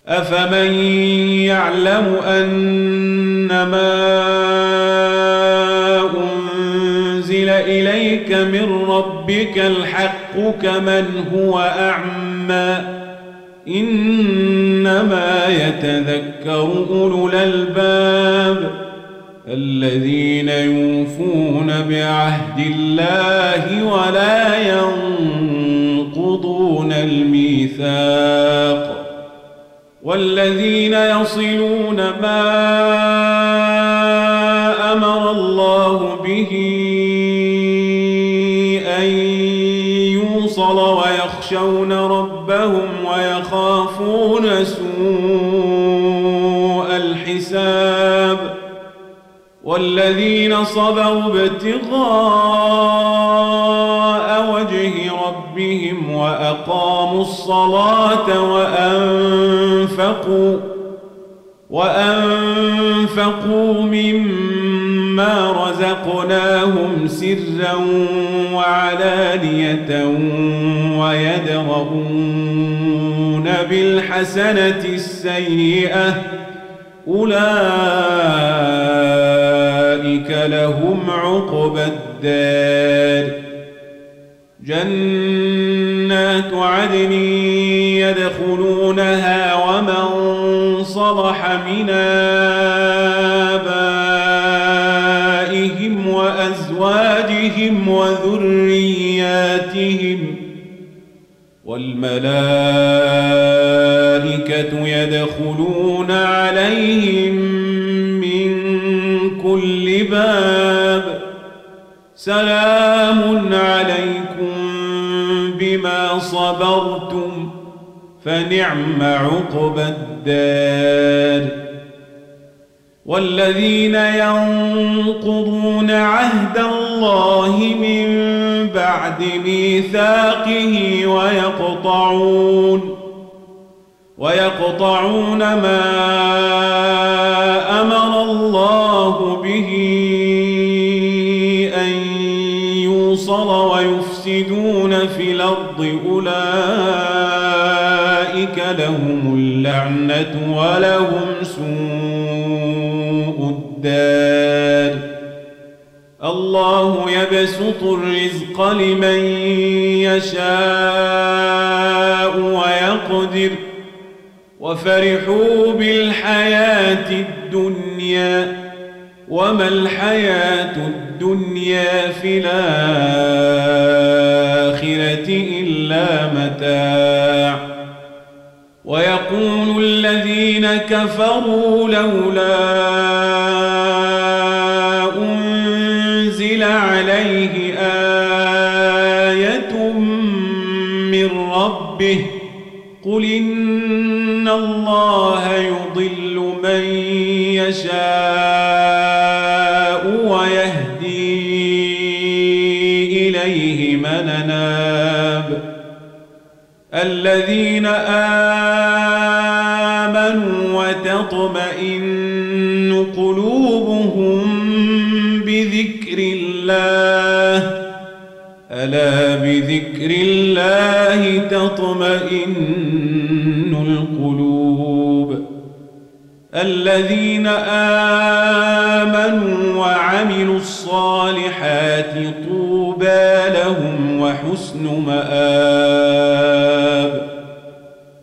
أفمن يعلم أنما أنزل إليك من ربك الحق كمن هو أعمى إنما يتذكر أولو الألباب الذين يوفون بعهد الله ولا ينقضون الميثاق والذين يصلون ما أمر الله به أن يوصل ويخشون ربهم ويخافون سوء الحساب والذين صبروا ابتغاء وجه ربهم وأقاموا الصلاة وأنفقوا مما رزقناهم سرا وعلانية ويدرؤون بالحسنة السيئة أولئك لهم عقبى الدار جنات عدن يدخلونها ومن صلح من آبائهم وأزواجهم وذرياتهم والملائكة يدخلون عليهم من كل باب سلام عليكم بما صبرتم فنعم عقبى الدار والذين ينقضون عهد الله من بعد ميثاقه ويقطعون ما أمر الله به أن يوصل ويفسدون في الأرض أولئك لهم اللعنة ولهم سوء الدار الله يبسط الرزق لمن يشاء ويقدر وفرحوا بالحياة الدنيا وما الحياة الدنيا في الآخرة إلا متاع ويقول الذين كفروا لولا أنزل عليه آية من ربه قل إن الله يضل من يشاء ويهدي إليه من أناب الذين آمنوا وتطمئن قلوبهم بذكر الله ألا بذكر الله تطمئن القلوب الذين آمنوا وعملوا الصالحات طوبى لهم وحسن مآب